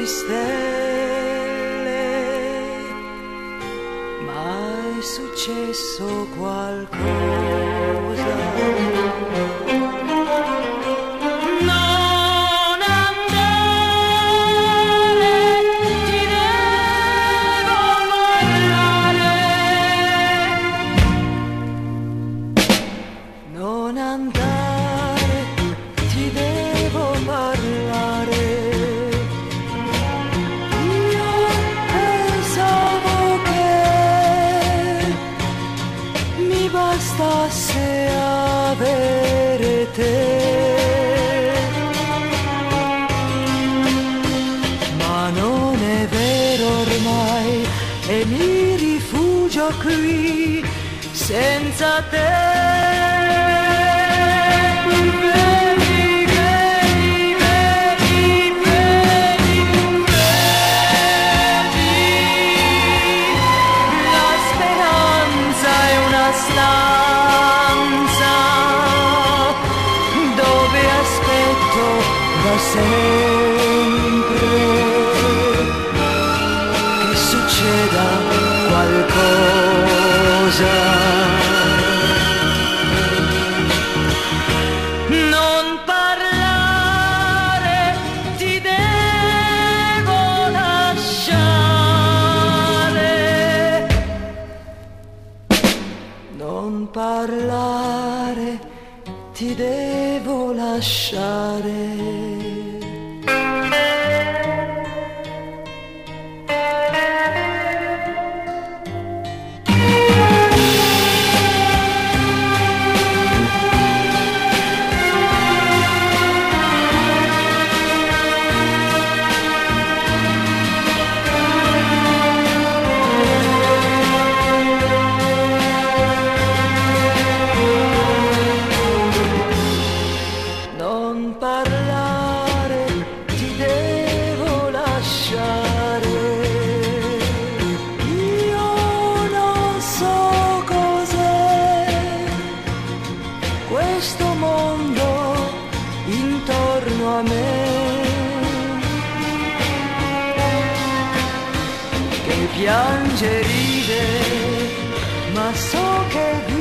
stelle, ma è successo qualcosa. Non andare, ti devo parlare. Non andare, ti devo parlare. Io pensavo che mi bastasse avere te, ma non è vero ormai e mi rifugio qui senza te. Stanza dove aspetto da sempre che succeda qualcosa. Non parlare, ti devo lasciare. Non parlare, ti devo lasciare. Non parlare, ti devo lasciare. Io non so cos'è questo mondo intorno a me, che piange e ride, ma so che